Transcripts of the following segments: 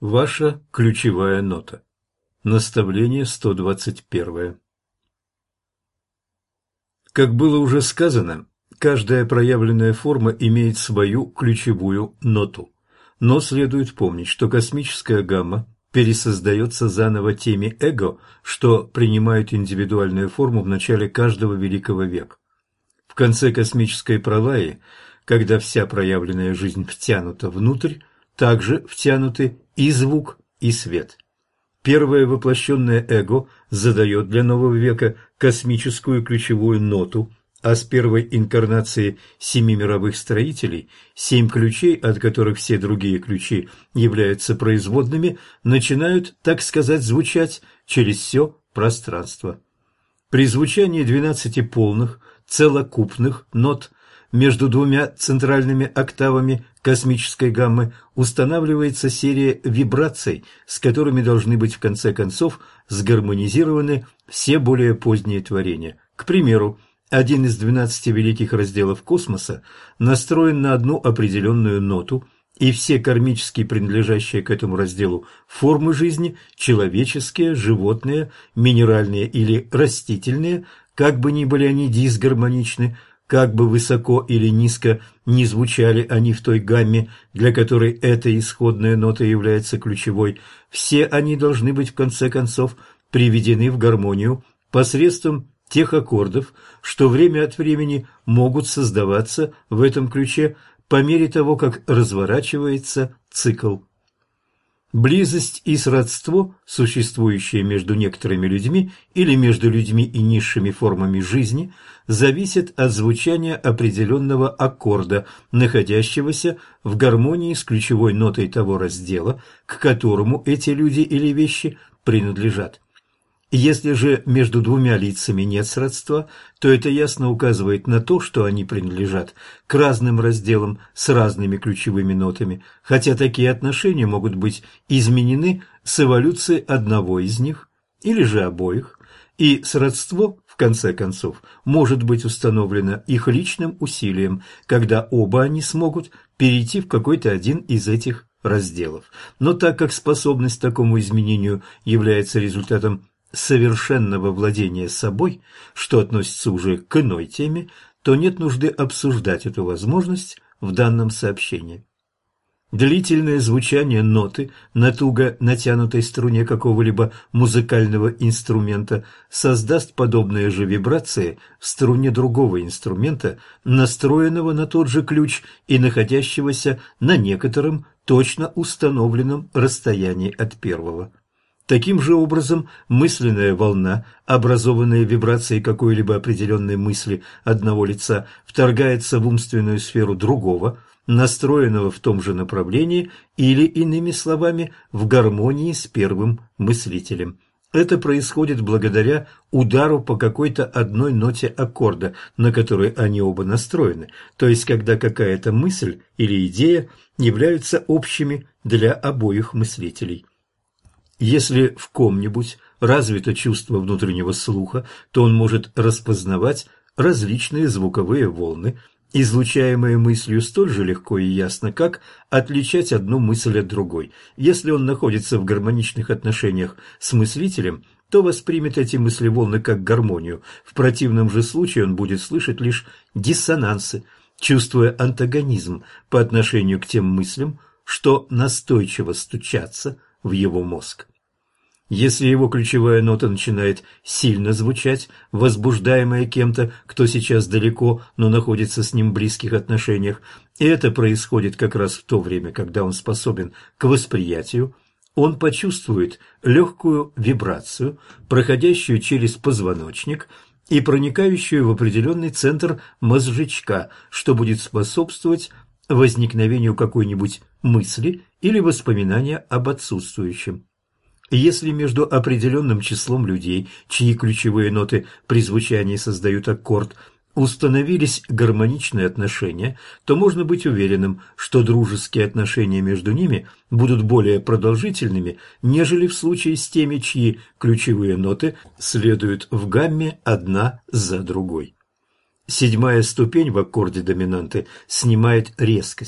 Ваша ключевая нота. Наставление 121. Как было уже сказано, каждая проявленная форма имеет свою ключевую ноту. Но следует помнить, что космическая гамма пересоздается заново теми эго, что принимают индивидуальную форму в начале каждого великого века. В конце космической пролаи, когда вся проявленная жизнь втянута внутрь, также втянуты и звук, и свет. Первое воплощенное эго задает для нового века космическую ключевую ноту, а с первой инкарнации 7 мировых строителей 7 ключей, от которых все другие ключи являются производными, начинают, так сказать, звучать через все пространство. При звучании 12 полных, целокупных нот между двумя центральными октавами космической гаммы устанавливается серия вибраций, с которыми должны быть в конце концов сгармонизированы все более поздние творения. К примеру, один из 12 великих разделов космоса настроен на одну определенную ноту, и все кармически принадлежащие к этому разделу формы жизни, человеческие, животные, минеральные или растительные, как бы ни были они дисгармоничны, как бы высоко или низко ни звучали они в той гамме, для которой эта исходная нота является ключевой, все они должны быть в конце концов приведены в гармонию посредством тех аккордов, что время от времени могут создаваться в этом ключе по мере того, как разворачивается цикл. Близость и сродство, существующие между некоторыми людьми или между людьми и низшими формами жизни, зависят от звучания определенного аккорда, находящегося в гармонии с ключевой нотой того раздела, к которому эти люди или вещи принадлежат. Если же между двумя лицами нет сродства, то это ясно указывает на то, что они принадлежат к разным разделам с разными ключевыми нотами, хотя такие отношения могут быть изменены с эволюцией одного из них или же обоих, и сродство, в конце концов, может быть установлено их личным усилием, когда оба они смогут перейти в какой-то один из этих разделов. Но так как способность к такому изменению является результатом совершенного владения собой, что относится уже к иной теме, то нет нужды обсуждать эту возможность в данном сообщении. Длительное звучание ноты на туго натянутой струне какого-либо музыкального инструмента создаст подобные же вибрации в струне другого инструмента, настроенного на тот же ключ и находящегося на некотором точно установленном расстоянии от первого. Таким же образом, мысленная волна, образованная вибрацией какой-либо определенной мысли одного лица, вторгается в умственную сферу другого, настроенного в том же направлении или, иными словами, в гармонии с первым мыслителем. Это происходит благодаря удару по какой-то одной ноте аккорда, на которой они оба настроены, то есть когда какая-то мысль или идея являются общими для обоих мыслителей. Если в ком-нибудь развито чувство внутреннего слуха, то он может распознавать различные звуковые волны, излучаемые мыслью столь же легко и ясно, как отличать одну мысль от другой. Если он находится в гармоничных отношениях с мыслителем, то воспримет эти мыслеволны как гармонию. В противном же случае он будет слышать лишь диссонансы, чувствуя антагонизм по отношению к тем мыслям, что настойчиво стучатся в его мозг. Если его ключевая нота начинает сильно звучать, возбуждаемая кем-то, кто сейчас далеко, но находится с ним в близких отношениях, и это происходит как раз в то время, когда он способен к восприятию, он почувствует легкую вибрацию, проходящую через позвоночник и проникающую в определенный центр мозжечка, что будет способствовать возникновению какой-нибудь мысли или воспоминания об отсутствующем. Если между определенным числом людей, чьи ключевые ноты при звучании создают аккорд, установились гармоничные отношения, то можно быть уверенным, что дружеские отношения между ними будут более продолжительными, нежели в случае с теми, чьи ключевые ноты следуют в гамме одна за другой. 7-я ступень в аккорде доминанты снимает резкость,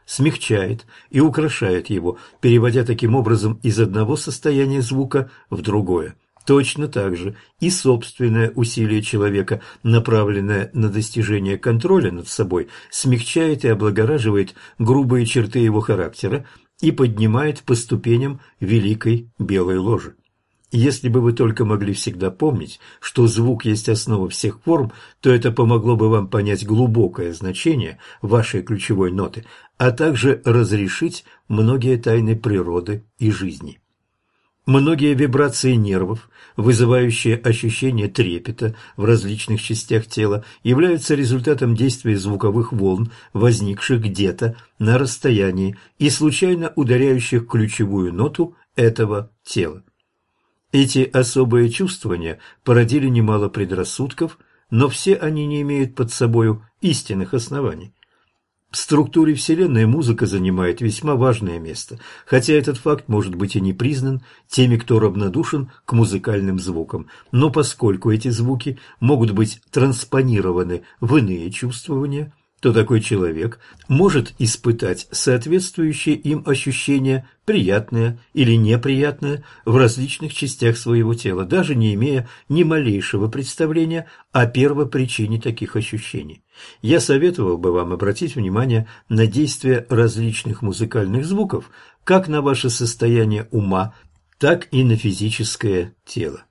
смягчает и украшает его, переводя таким образом из одного состояния звука в другое. Точно так же и собственное усилие человека, направленное на достижение контроля над собой, смягчает и облагораживает грубые черты его характера и поднимает по ступеням великой белой ложи. Если бы вы только могли всегда помнить, что звук есть основа всех форм, то это помогло бы вам понять глубокое значение вашей ключевой ноты, а также разрешить многие тайны природы и жизни. Многие вибрации нервов, вызывающие ощущение трепета в различных частях тела, являются результатом действия звуковых волн, возникших где-то на расстоянии и случайно ударяющих ключевую ноту этого тела. Эти особые чувствования породили немало предрассудков, но все они не имеют под собою истинных оснований. В структуре Вселенной музыка занимает весьма важное место, хотя этот факт может быть и не признан теми, кто равнодушен к музыкальным звукам. Но поскольку эти звуки могут быть транспонированы в иные чувствования, то такой человек может испытать соответствующие им ощущения, приятное или неприятное, в различных частях своего тела, даже не имея ни малейшего представления о первопричине таких ощущений. Я советовал бы вам обратить внимание на действие различных музыкальных звуков как на ваше состояние ума, так и на физическое тело.